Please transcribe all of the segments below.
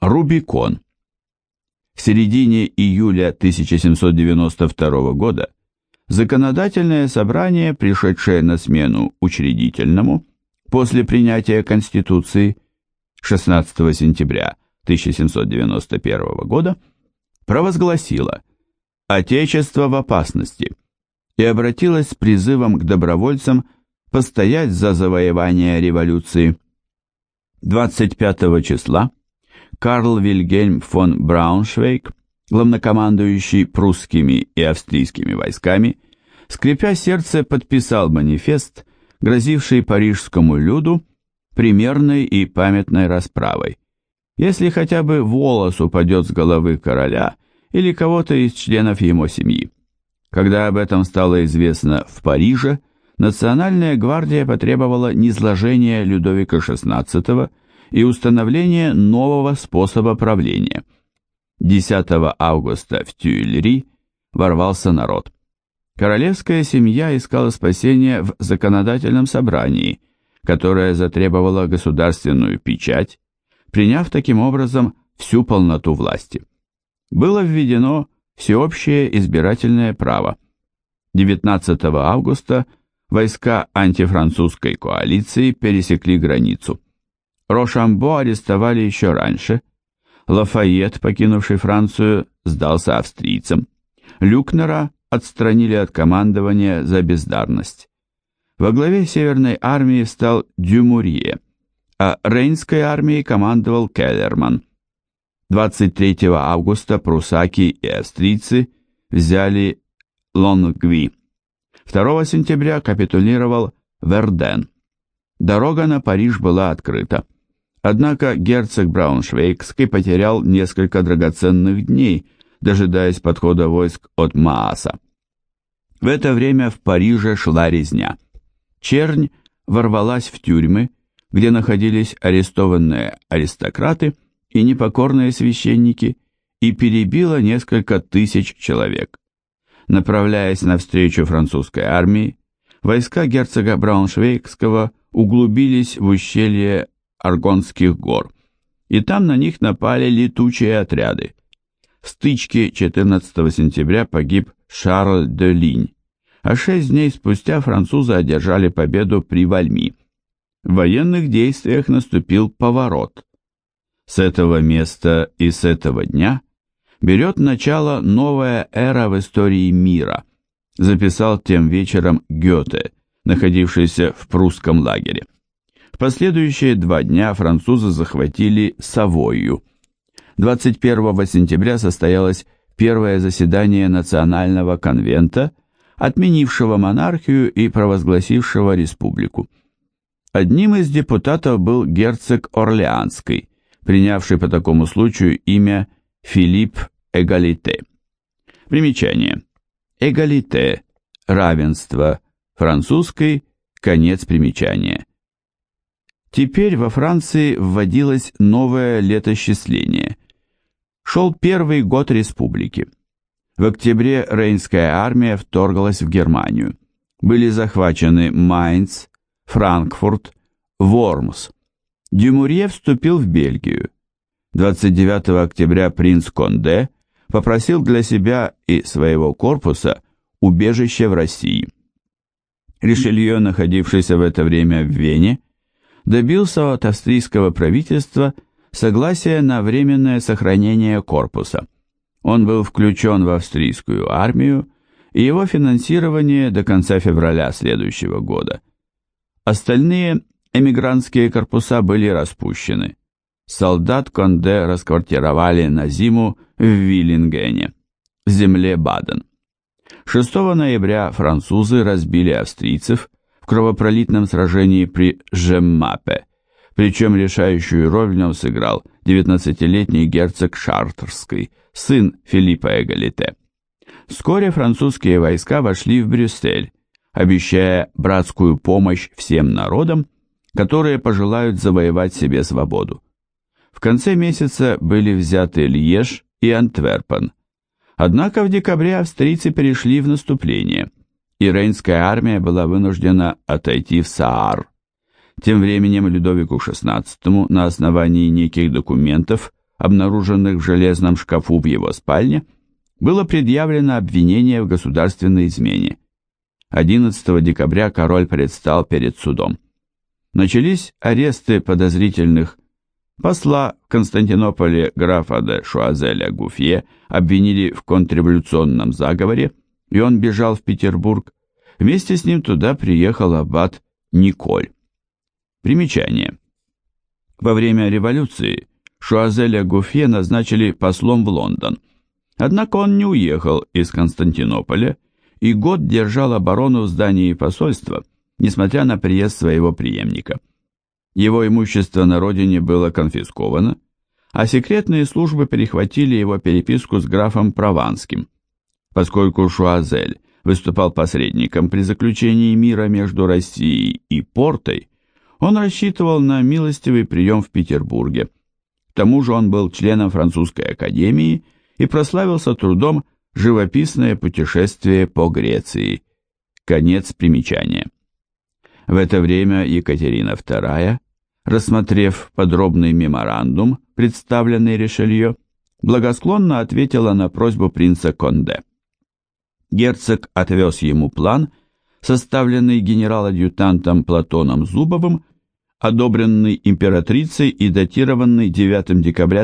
Рубикон. В середине июля 1792 года Законодательное собрание, пришедшее на смену учредительному после принятия Конституции 16 сентября 1791 года, провозгласило «Отечество в опасности» и обратилось с призывом к добровольцам постоять за завоевание революции. 25 числа Карл Вильгельм фон Брауншвейг, главнокомандующий прусскими и австрийскими войсками, скрипя сердце, подписал манифест, грозивший парижскому люду примерной и памятной расправой, если хотя бы волос упадет с головы короля или кого-то из членов его семьи. Когда об этом стало известно в Париже, Национальная гвардия потребовала низложения Людовика XVI и установления нового способа правления. 10 августа в Тюильри ворвался народ. Королевская семья искала спасения в законодательном собрании, которое затребовало государственную печать, приняв таким образом всю полноту власти. Было введено всеобщее избирательное право. 19 августа войска антифранцузской коалиции пересекли границу. Рошамбо арестовали еще раньше. Лафайет, покинувший Францию, сдался австрийцам. Люкнера отстранили от командования за бездарность. Во главе Северной армии встал Дюмурье, а Рейнской армией командовал Келлерман. 23 августа прусаки и австрийцы взяли Лонгви. 2 сентября капитулировал Верден. Дорога на Париж была открыта. Однако герцог Брауншвейгский потерял несколько драгоценных дней, дожидаясь подхода войск от Мааса. В это время в Париже шла резня. Чернь ворвалась в тюрьмы, где находились арестованные аристократы и непокорные священники, и перебила несколько тысяч человек. Направляясь навстречу французской армии, войска герцога Брауншвейгского углубились в ущелье Аргонских гор, и там на них напали летучие отряды. В стычке 14 сентября погиб Шарль де Линь, а 6 дней спустя французы одержали победу при Вальми. В военных действиях наступил поворот. С этого места и с этого дня берет начало новая эра в истории мира, записал тем вечером Гёте, находившийся в прусском лагере. В последующие 2 дня французы захватили Савойю. 21 сентября состоялось первое заседание Национального конвента, отменившего монархию и провозгласившего республику. Одним из депутатов был герцог Орлеанский, принявший по такому случаю имя Филипп Эгалите. Примечание. Эгалите – равенство, французский – конец примечания. Теперь во Франции вводилось новое летосчисление. Шел первый год республики. В октябре Рейнская армия вторглась в Германию. Были захвачены Майнц, Франкфурт, Вормс. Дюмурье вступил в Бельгию. 29 октября принц Конде попросил для себя и своего корпуса убежище в России. Ришелье, находившийся в это время в Вене, добился от австрийского правительства согласия на временное сохранение корпуса. Он был включен в австрийскую армию, и его финансирование до конца февраля следующего года. Остальные эмигрантские корпуса были распущены. Солдат Конде расквартировали на зиму в Виллингене, в земле Баден. 6 ноября французы разбили австрийцев в кровопролитном сражении при Жеммапе, причем решающую роль в нем сыграл 19-летний герцог Шартрский, сын Филиппа Эгалите. Вскоре французские войска вошли в Брюссель, обещая братскую помощь всем народам, которые пожелают завоевать себе свободу. В конце месяца были взяты Льеж и Антверпен. Однако в декабре австрийцы перешли в наступление, и Рейнская армия была вынуждена отойти в Саар. Тем временем Людовику XVI на основании неких документов обнаруженных в железном шкафу в его спальне, было предъявлено обвинение в государственной измене. 11 декабря король предстал перед судом. Начались аресты подозрительных. Посла в Константинополе графа де Шуазеля Гуфье обвинили в контрреволюционном заговоре, и он бежал в Петербург. Вместе с ним туда приехал аббат Николь. Примечание. Во время революции Шуазеля Гуфье назначили послом в Лондон. Однако он не уехал из Константинополя и год держал оборону в здании посольства, несмотря на приезд своего преемника. Его имущество на родине было конфисковано, а секретные службы перехватили его переписку с графом Прованским. Поскольку Шуазель выступал посредником при заключении мира между Россией и Портой, он рассчитывал на милостивый прием в Петербурге. К тому же он был членом французской академии и прославился трудом «Живописное путешествие по Греции». Конец примечания. В это время Екатерина II, рассмотрев подробный меморандум, представленный Ришелье, благосклонно ответила на просьбу принца Конде. Герцог отвез ему план, составленный генерал-адъютантом Платоном Зубовым, одобренный императрицей и датированный 9 декабря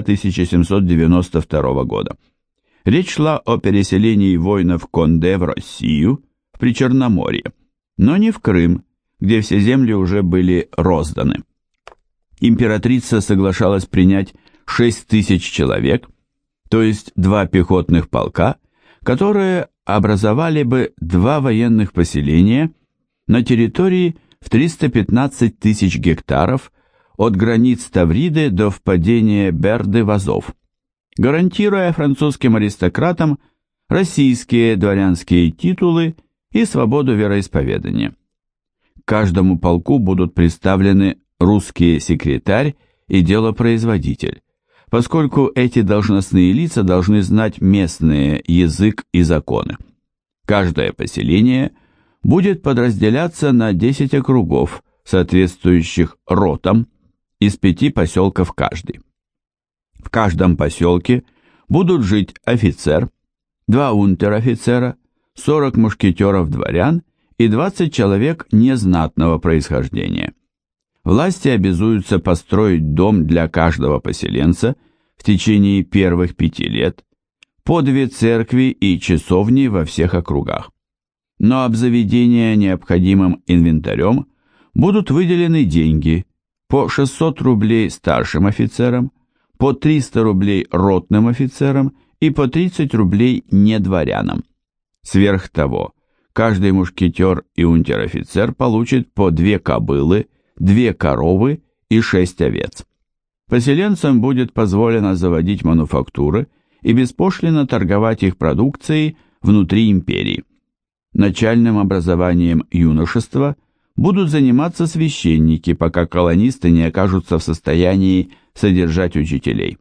1792 года. Речь шла о переселении воинов Конде в Россию, в Причерноморье, но не в Крым, где все земли уже были розданы. Императрица соглашалась принять 6 тысяч человек, то есть 2 пехотных полка, которые образовали бы 2 военных поселения на территории в 315 тысяч гектаров от границ Тавриды до впадения Берды в Азов, гарантируя французским аристократам российские дворянские титулы и свободу вероисповедания. К каждому полку будут представлены русский секретарь и делопроизводитель, поскольку эти должностные лица должны знать местный язык и законы. Каждое поселение будет подразделяться на 10 округов, соответствующих ротам, из 5 поселков каждый. В каждом поселке будут жить офицер, 2 унтер-офицера, 40 мушкетеров-дворян и 20 человек незнатного происхождения. Власти обязуются построить дом для каждого поселенца в течение первых 5 лет, по 2 церкви и часовни во всех округах. Но обзаведение необходимым инвентарем будут выделены деньги по 600 рублей старшим офицерам, по 300 рублей ротным офицерам и по 30 рублей недворянам. Сверх того, каждый мушкетер и унтер-офицер получит по 2 кобылы, 2 коровы и 6 овец. Поселенцам будет позволено заводить мануфактуры и беспошлино торговать их продукцией внутри империи. Начальным образованием юношества будут заниматься священники, пока колонисты не окажутся в состоянии содержать учителей.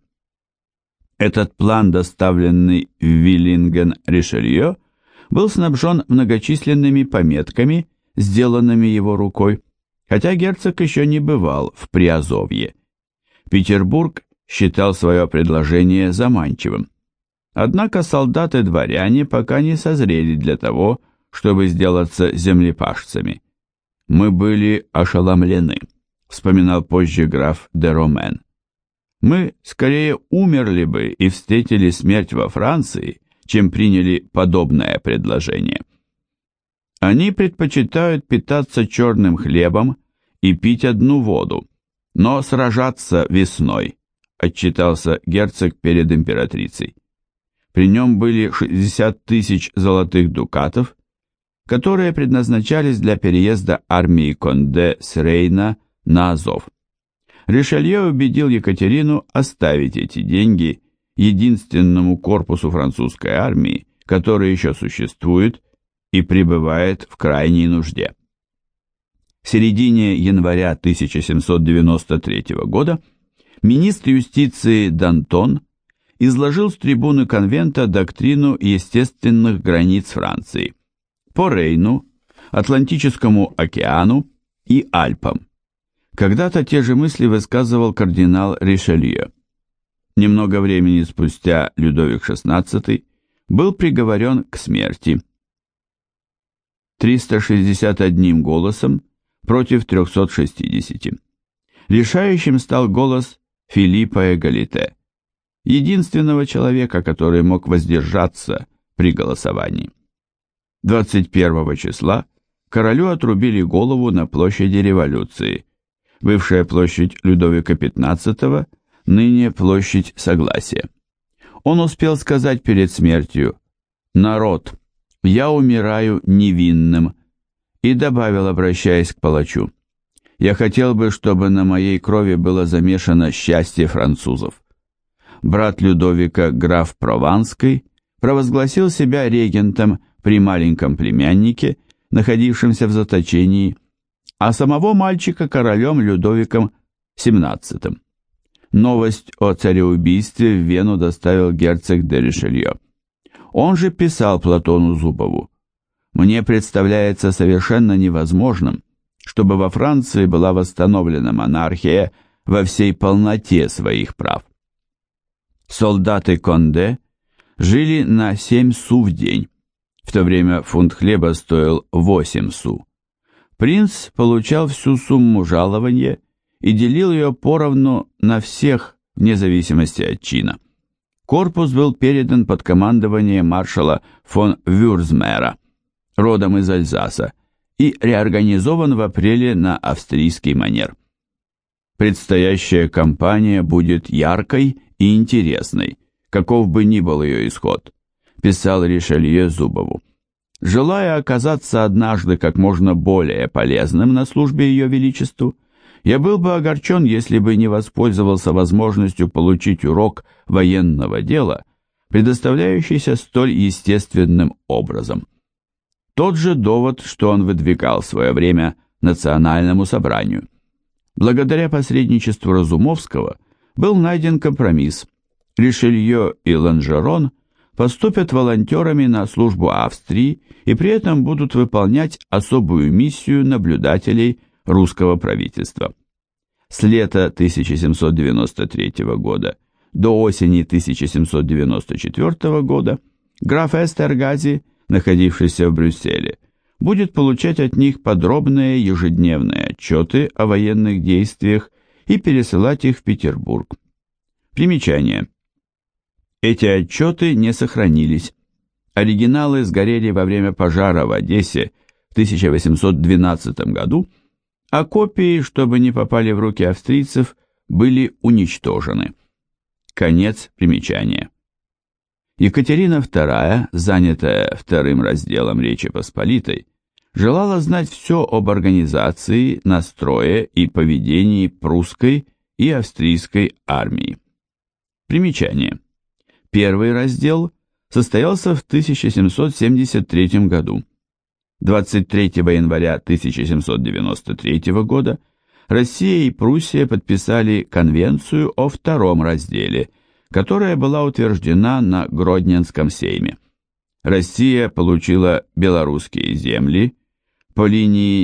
Этот план, доставленный в Виллинген Ришелье, был снабжен многочисленными пометками, сделанными его рукой, хотя герцог еще не бывал в Приазовье. Петербург считал свое предложение заманчивым. Однако солдаты-дворяне пока не созрели для того, чтобы сделаться землепашцами. «Мы были ошеломлены», — вспоминал позже граф де Ромен. «Мы скорее умерли бы и встретили смерть во Франции, чем приняли подобное предложение». Они предпочитают питаться черным хлебом и пить одну воду, но сражаться весной, отчитался герцог перед императрицей. При нем были 60 тысяч золотых дукатов, которые предназначались для переезда армии Конде с Рейна на Азов. Ришелье убедил Екатерину оставить эти деньги единственному корпусу французской армии, который еще существует и пребывает в крайней нужде. В середине января 1793 года министр юстиции Д'Антон изложил с трибуны конвента доктрину естественных границ Франции по Рейну, Атлантическому океану и Альпам. Когда-то те же мысли высказывал кардинал Ришелье. Немного времени спустя Людовик XVI был приговорен к смерти 361 голосом против 360. Решающим стал голос Филиппа Эгалите, единственного человека, который мог воздержаться при голосовании. 21 числа королю отрубили голову на площади Революции, бывшая площадь Людовика XV, ныне площадь Согласия. Он успел сказать перед смертью: «Народ, я умираю невинным», и добавил, обращаясь к палачу: «Я хотел бы, чтобы на моей крови было замешано счастье французов». Брат Людовика, граф Прованский, провозгласил себя регентом при маленьком племяннике, находившемся в заточении, а самого мальчика королем Людовиком XVII. Новость о цареубийстве в Вену доставил герцог де Ришелье. Он же писал Платону Зубову: «Мне представляется совершенно невозможным, чтобы во Франции была восстановлена монархия во всей полноте своих прав». Солдаты Конде жили на 7 су в день, в то время фунт хлеба стоил 8 су. Принц получал всю сумму жалования и делил ее поровну на всех, вне зависимости от чина. Корпус был передан под командование маршала фон Вюрцмера, родом из Альзаса, и реорганизован в апреле на австрийский манер. Предстоящая кампания будет яркой и интересной, каков бы ни был ее исход, писал Ришелье Зубову. Желая оказаться однажды как можно более полезным на службе Ее Величеству, я был бы огорчен, если бы не воспользовался возможностью получить урок военного дела, предоставляющийся столь естественным образом. Тот же довод, что он выдвигал в свое время национальному собранию. Благодаря посредничеству Разумовского был найден компромисс. Ришелье и Ланжерон поступят волонтерами на службу Австрии и при этом будут выполнять особую миссию наблюдателей русского правительства. С лета 1793 года до осени 1794 года граф Эстергази, находившийся в Брюсселе, будет получать от них подробные ежедневные отчеты о военных действиях и пересылать их в Петербург. Примечание. Эти отчеты не сохранились. Оригиналы сгорели во время пожара в Одессе в 1812 году, а копии, чтобы не попали в руки австрийцев, были уничтожены. Конец примечания. Екатерина II, занятая вторым разделом Речи Посполитой, желала знать все об организации, настрое и поведении прусской и австрийской армии. Примечание. Первый раздел состоялся в 1773 году. 23 января 1793 года Россия и Пруссия подписали Конвенцию о втором разделе, которая была утверждена на Гродненском сейме. Россия получила белорусские земли по линии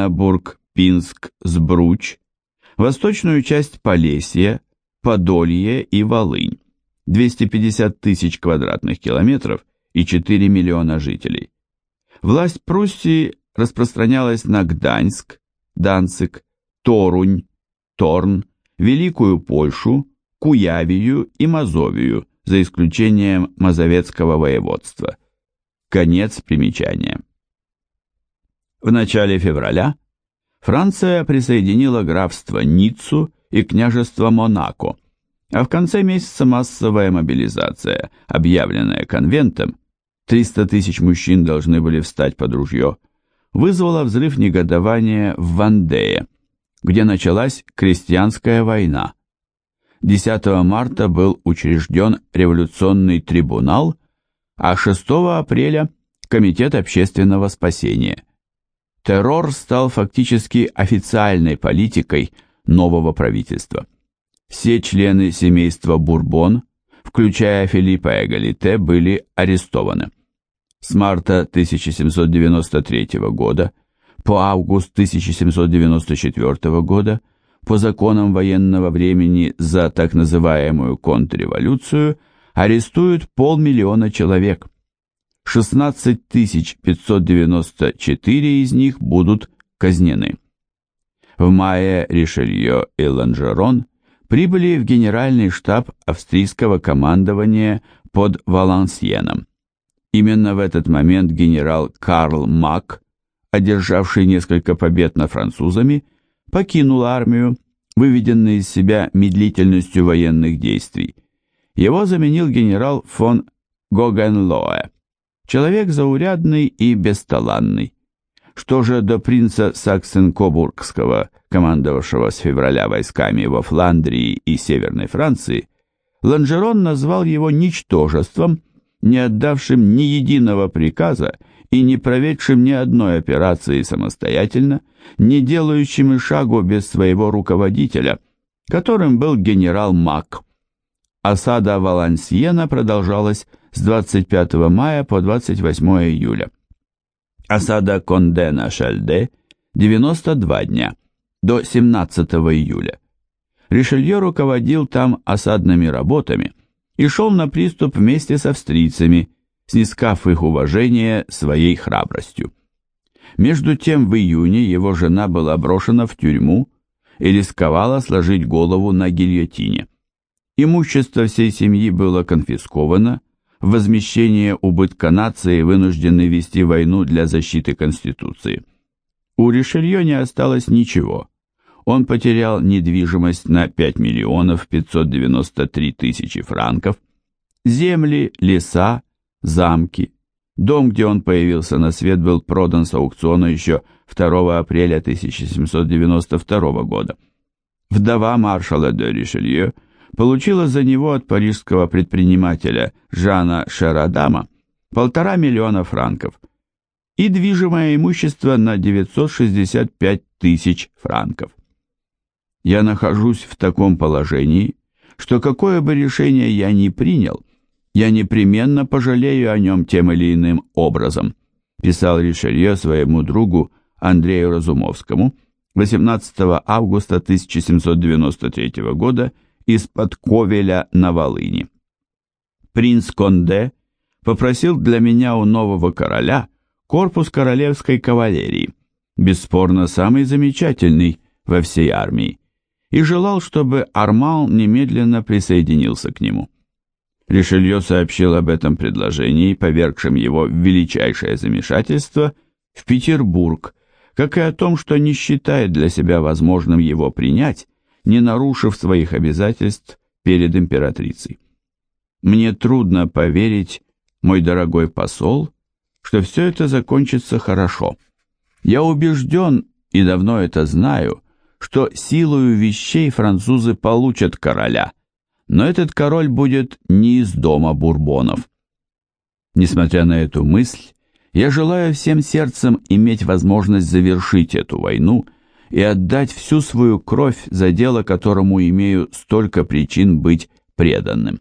Динабург-Пинск-Сбруч, восточную часть Полесья, Подолье и Волынь, 250 тысяч квадратных километров и 4 миллиона жителей. Власть Пруссии распространялась на Гданьск, Данциг, Торунь, Торн, Великую Польшу, Куявию и Мазовию, за исключением Мазовецкого воеводства. Конец примечания. В начале февраля Франция присоединила графство Ниццу и княжество Монако, а в конце месяца массовая мобилизация, объявленная конвентом, 300 тысяч мужчин должны были встать под ружье, вызвала взрыв негодования в Вандее, где началась крестьянская война. 10 марта был учрежден революционный трибунал, а 6 апреля – Комитет общественного спасения. Террор стал фактически официальной политикой нового правительства. Все члены семейства Бурбон, включая Филиппа Эгалите, были арестованы. С марта 1793 года по август 1794 года по законам военного времени за так называемую контрреволюцию арестуют 500 000 человек. 16 594 из них будут казнены. В мае Ришелье и Ланжерон прибыли в генеральный штаб австрийского командования под Валансьеном. Именно в этот момент генерал Карл Мак, одержавший несколько побед над французами, покинул армию, выведенный из себя медлительностью военных действий. Его заменил генерал фон Гогенлоэ, человек заурядный и бесталанный. Что же до принца Саксен-Кобургского, командовавшего с февраля войсками во Фландрии и Северной Франции, Ланжерон назвал его ничтожеством, не отдавшим ни единого приказа и не проведшим ни одной операции самостоятельно, не делающим и шагу без своего руководителя, которым был генерал Мак. Осада Валансьена продолжалась с 25 мая по 28 июля. Осада Конде на Шальде – 92 дня, до 17 июля. Ришелье руководил там осадными работами и шел на приступ вместе с австрийцами, снискав их уважение своей храбростью. Между тем в июне его жена была брошена в тюрьму и рисковала сложить голову на гильотине. Имущество всей семьи было конфисковано, в возмещение убытка нации вынуждены вести войну для защиты Конституции. У Ришелье не осталось ничего. Он потерял недвижимость на 5 593 000 франков, земли, леса, замки. Дом, где он появился на свет, был продан с аукциона еще 2 апреля 1792 года. Вдова маршала де Ришелье получила за него от парижского предпринимателя Жана Шерадама 1,5 миллиона франков и движимое имущество на 965 000 франков. Я нахожусь в таком положении, что какое бы решение я ни принял, я непременно пожалею о нем тем или иным образом, писал Ришелье своему другу Андрею Разумовскому 18 августа 1793 года из-под Ковеля на Волыни. Принц Конде попросил для меня у нового короля корпус королевской кавалерии, бесспорно самый замечательный во всей армии, и желал, чтобы Арман немедленно присоединился к нему. Ришелье сообщил об этом предложении, повергшем его в величайшее замешательство, в Петербург, как и о том, что не считает для себя возможным его принять, не нарушив своих обязательств перед императрицей. Мне трудно поверить, мой дорогой посол, что все это закончится хорошо. Я убежден, и давно это знаю, что силою вещей французы получат короля, но этот король будет не из дома Бурбонов. Несмотря на эту мысль, я желаю всем сердцем иметь возможность завершить эту войну и отдать всю свою кровь за дело, которому имею столько причин быть преданным.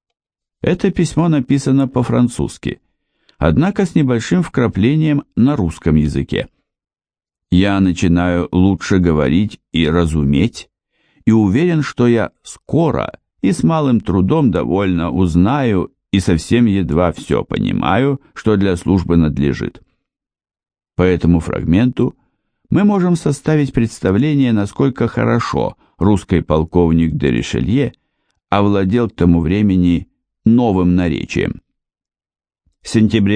Это письмо написано по-французски, однако с небольшим вкраплением на русском языке. Я начинаю лучше говорить и разуметь, и уверен, что я скоро и с малым трудом довольно узнаю и совсем едва все понимаю, что для службы надлежит. По этому фрагменту мы можем составить представление, насколько хорошо русский полковник де Ришелье овладел к тому времени новым наречием. В сентябре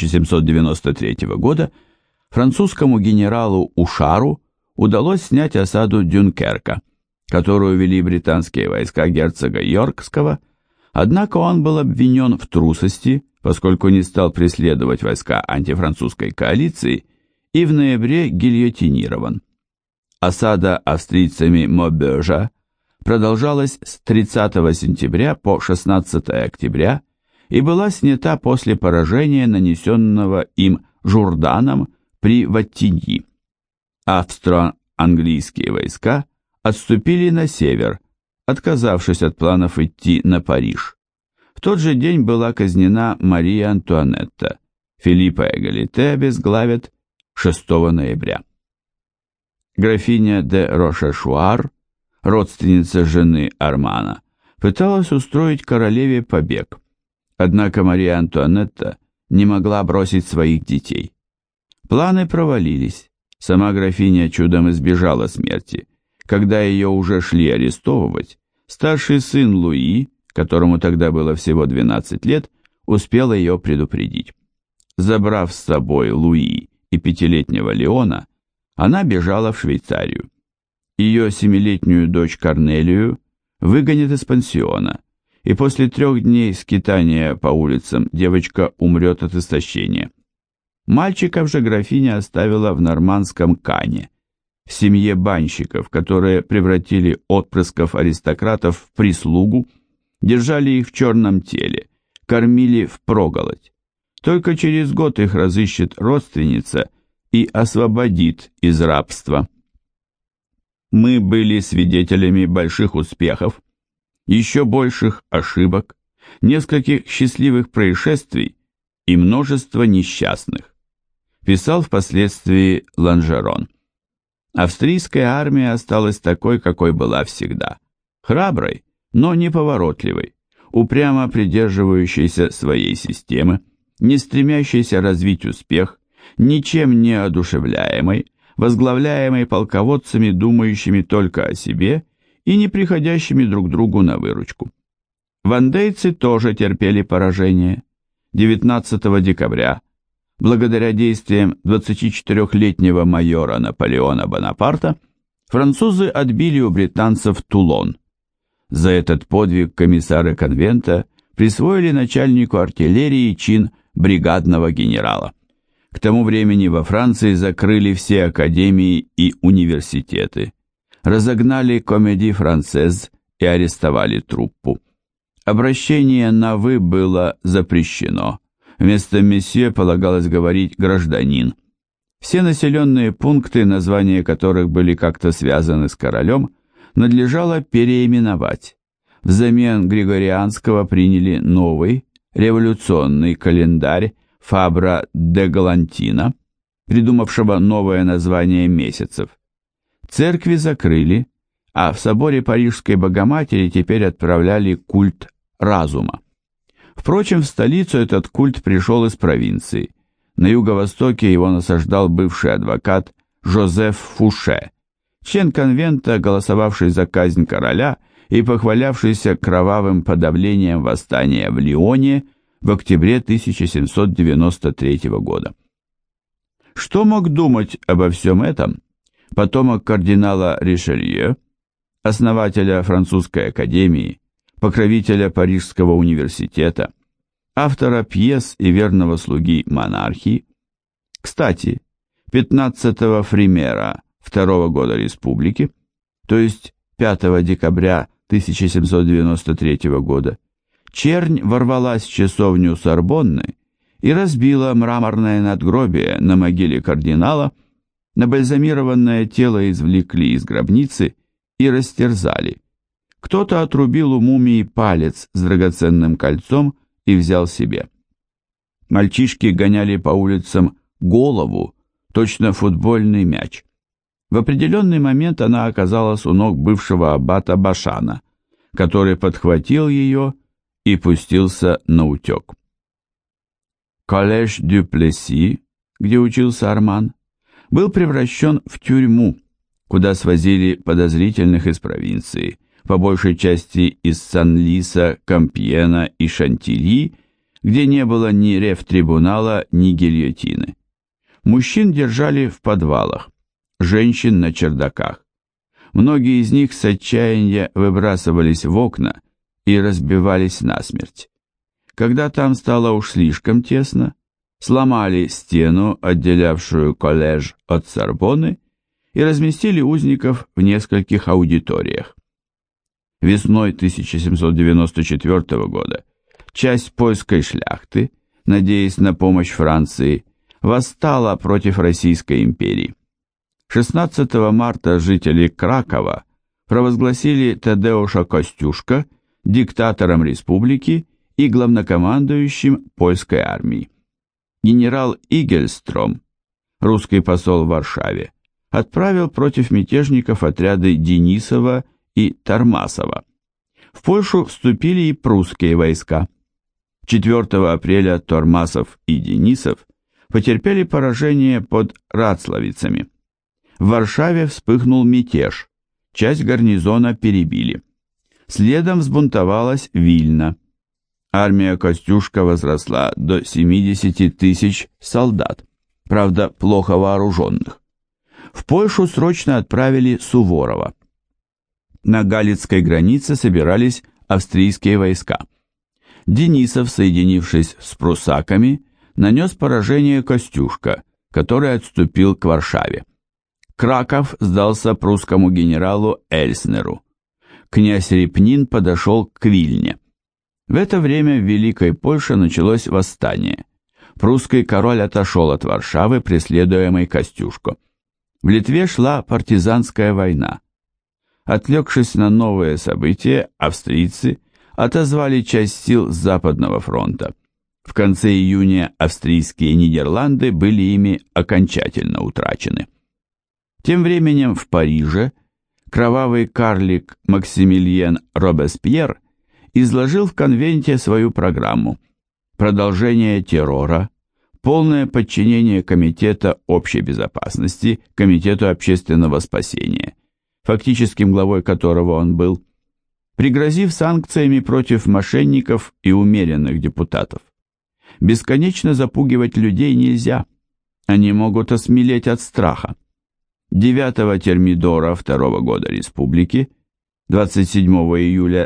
1793 года французскому генералу Ушару удалось снять осаду Дюнкерка, которую вели британские войска герцога Йоркского, однако он был обвинен в трусости, поскольку не стал преследовать войска антифранцузской коалиции, и в ноябре гильотинирован. Осада австрийцами Мобежа продолжалась с 30 сентября по 16 октября и была снята после поражения, нанесенного им Журданом при Ваттиньи. Австро-английские войска отступили на север, отказавшись от планов идти на Париж. В тот же день была казнена Мария Антуанетта. Филиппа Эгалите обезглавят 6 ноября. Графиня де Рошешуар родственница жены Армана, пыталась устроить королеве побег. Однако Мария Антуанетта не могла бросить своих детей. Планы провалились. Сама графиня чудом избежала смерти. Когда ее уже шли арестовывать, старший сын Луи, которому тогда было всего 12 лет, успел ее предупредить. Забрав с собой Луи и 5-летнего Леона, она бежала в Швейцарию. Ее 7-летнюю дочь Корнелию выгонят из пансиона, и после 3 дней скитания по улицам девочка умрет от истощения. Мальчиков же графиня оставила в нормандском Кане, в семье банщиков, которые превратили отпрысков аристократов в прислугу, держали их в черном теле, кормили впроголодь. Только через год их разыщет родственница и освободит из рабства. Мы были свидетелями больших успехов, еще больших ошибок, нескольких счастливых происшествий и множества несчастных, писал впоследствии Ланжерон. Австрийская армия осталась такой, какой была всегда, храброй, но неповоротливой, упрямо придерживающейся своей системы, не стремящейся развить успех, ничем не одушевляемой, возглавляемой полководцами, думающими только о себе и не приходящими друг другу на выручку. Вандейцы тоже терпели поражение. 19 декабря, благодаря действиям 24-летнего майора Наполеона Бонапарта, французы отбили у британцев Тулон. За этот подвиг комиссары конвента присвоили начальнику артиллерии чин бригадного генерала. К тому времени во Франции закрыли все академии и университеты, разогнали Комедий Франсез и арестовали труппу. Обращение на «вы» было запрещено. Вместо «месье» полагалось говорить «гражданин». Все населенные пункты, названия которых были как-то связаны с королем, надлежало переименовать. Взамен Григорианского приняли новый, революционный календарь Фабра де Галантина, придумавшего новое название месяцев. Церкви закрыли, а в соборе Парижской Богоматери теперь отправляли культ разума. Впрочем, в столицу этот культ пришел из провинции. На юго-востоке его насаждал бывший адвокат Жозеф Фуше, член конвента, голосовавший за казнь короля и похвалявшийся кровавым подавлением восстания в Лионе в октябре 1793 года. Что мог думать обо всем этом потомок кардинала Ришелье, основателя французской академии, покровителя Парижского университета, автора пьес и верного слуги монархии? Кстати, 15-го Фримера второго года республики, то есть 5 декабря 1793 года, чернь ворвалась в часовню Сорбонны и разбила мраморное надгробие на могиле кардинала, набальзамированное тело извлекли из гробницы и растерзали. Кто-то отрубил у мумии палец с драгоценным кольцом и взял себе. Мальчишки гоняли по улицам голову, точно футбольный мяч. В определенный момент она оказалась у ног бывшего аббата Башана, который подхватил ее и пустился на утек. Коллеж дю Плесси, где учился Арман, был превращен в тюрьму, куда свозили подозрительных из провинции, по большей части из Сан-Лиса, Кампьена и Шантильи, где не было ни рефтрибунала, ни гильотины. Мужчин держали в подвалах, женщин на чердаках. Многие из них с отчаяния выбрасывались в окна и разбивались насмерть. Когда там стало уж слишком тесно, сломали стену, отделявшую коллеж от Сорбонны, и разместили узников в нескольких аудиториях. Весной 1794 года часть польской шляхты, надеясь на помощь Франции, восстала против Российской империи. 16 марта жители Кракова провозгласили Тадеуша Костюшка диктатором республики и главнокомандующим польской армии. Генерал Игельстром, русский посол в Варшаве, отправил против мятежников отряды Денисова и Тармасово. В Польшу вступили и прусские войска. 4 апреля Тормасов и Денисов потерпели поражение под Рацлавицами. В Варшаве вспыхнул мятеж, часть гарнизона перебили. Следом взбунтовалась Вильна. Армия Костюшка возросла до 70 тысяч солдат, правда, плохо вооруженных. В Польшу срочно отправили Суворова. На галицкой границе собирались австрийские войска. Денисов, соединившись с пруссаками, нанес поражение Костюшка, который отступил к Варшаве. Краков сдался прусскому генералу Эльснеру. Князь Репнин подошел к Вильне. В это время в Великой Польше началось восстание. Прусский король отошел от Варшавы, преследуемый Костюшко. В Литве шла партизанская война. Отвлекшись на новые события, австрийцы отозвали часть сил с Западного фронта. В конце июня австрийские Нидерланды были ими окончательно утрачены. Тем временем в Париже кровавый карлик Максимилиен Робеспьер изложил в конвенте свою программу: продолжение террора, полное подчинение Комитета общей безопасности Комитету общественного спасения, фактическим главой которого он был, пригрозив санкциями против мошенников и умеренных депутатов. Бесконечно запугивать людей нельзя, они могут осмелеть от страха. 9 термидора 2 года республики, 27 июля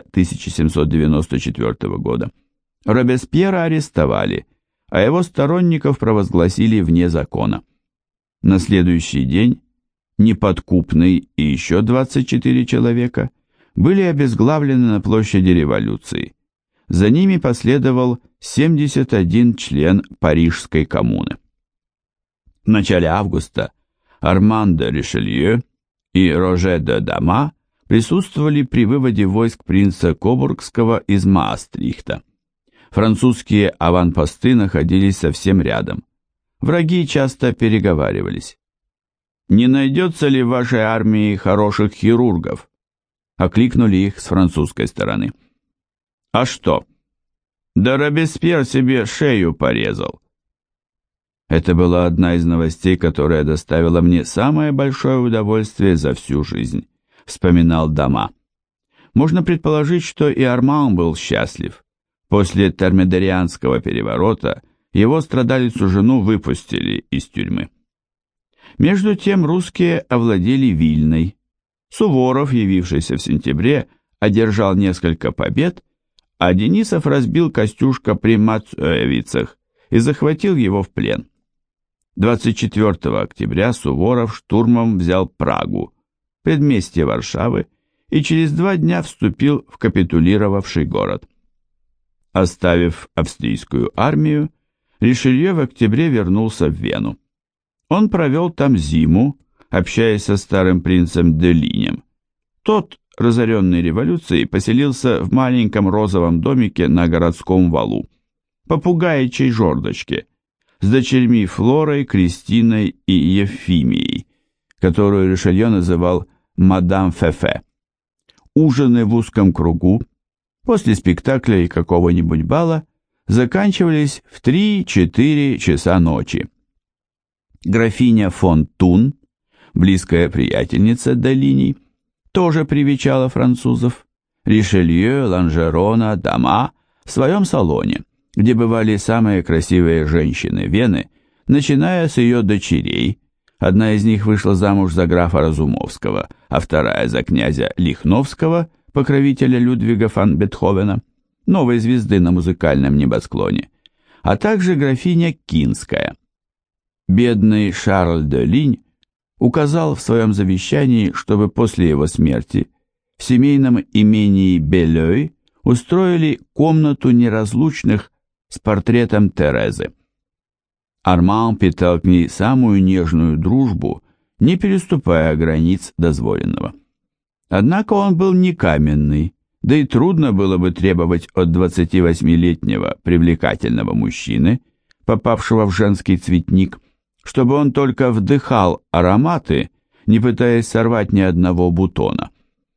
1794 года, Робеспьера арестовали, а его сторонников провозгласили вне закона. На следующий день Неподкупный и еще 24 человека были обезглавлены на площади Революции. За ними последовал 71 член Парижской коммуны. В начале августа Арман де Ришелье и Роже де Дама присутствовали при выводе войск принца Кобургского из Маастрихта. Французские аванпосты находились совсем рядом. Враги часто переговаривались. «Не найдется ли в вашей армии хороших хирургов?» — окликнули их с французской стороны. «А что? Да Робеспьер себе шею порезал». Это была одна из новостей, которая доставила мне самое большое удовольствие за всю жизнь, вспоминал Дама. Можно предположить, что и Арман был счастлив. После Термидорианского переворота его страдалицу жену выпустили из тюрьмы. Между тем русские овладели Вильной. Суворов, явившийся в сентябре, одержал несколько побед, а Денисов разбил Костюшка при Мацуевицах и захватил его в плен. 24 октября Суворов штурмом взял Прагу, предместье Варшавы, и через 2 дня вступил в капитулировавший город. Оставив австрийскую армию, Ришелье в октябре вернулся в Вену. Он провел там зиму, общаясь со старым принцем де Линем. Тот, разоренный революцией, поселился в маленьком розовом домике на городском валу, попугаичьей жердочке, с дочерьми Флорой, Кристиной и Ефимией, которую Ришелье называл «мадам Фефе». Ужины в узком кругу, после спектакля и какого-нибудь бала, заканчивались в 3-4 часа ночи. Графиня фон Тун, близкая приятельница Долини, тоже привечала французов. Ришелье, Ланжерона, Дама в своем салоне, где бывали самые красивые женщины Вены, начиная с ее дочерей. Одна из них вышла замуж за графа Разумовского, а вторая за князя Лихновского, покровителя Людвига фан Бетховена, новой звезды на музыкальном небосклоне, а также графиня Кинская. Бедный Шарль де Линь указал в своем завещании, чтобы после его смерти в семейном имении Белёй устроили комнату неразлучных с портретом Терезы. Арман питал к ней самую нежную дружбу, не переступая границ дозволенного. Однако он был не каменный, да и трудно было бы требовать от 28-летнего привлекательного мужчины, попавшего в женский цветник, чтобы он только вдыхал ароматы, не пытаясь сорвать ни одного бутона.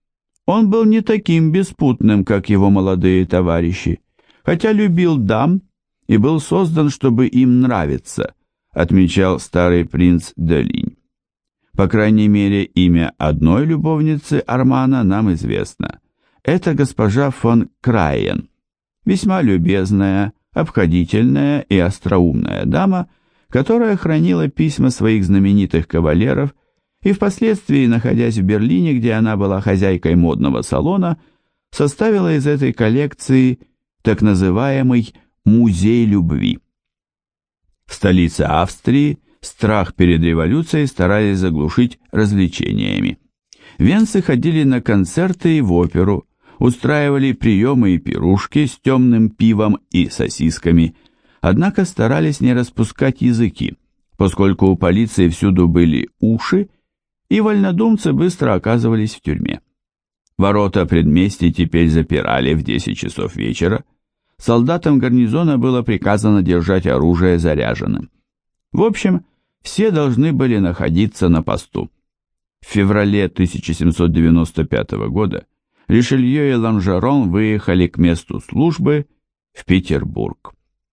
Он был не таким беспутным, как его молодые товарищи, хотя любил дам и был создан, чтобы им нравиться, отмечал старый принц де Линь. По крайней мере, имя одной любовницы Армана нам известно. Это госпожа фон Крайен, весьма любезная, обходительная и остроумная дама, которая хранила письма своих знаменитых кавалеров и впоследствии, находясь в Берлине, где она была хозяйкой модного салона, составила из этой коллекции так называемый «Музей любви». В столице Австрии страх перед революцией старались заглушить развлечениями. Венцы ходили на концерты и в оперу, устраивали приемы и пирушки с темным пивом и сосисками, однако старались не распускать языки, поскольку у полиции всюду были уши, и вольнодумцы быстро оказывались в тюрьме. Ворота предместий теперь запирали в 10 часов вечера, солдатам гарнизона было приказано держать оружие заряженным. В общем, все должны были находиться на посту. В феврале 1795 года Ришелье и Ланжерон выехали к месту службы в Петербург.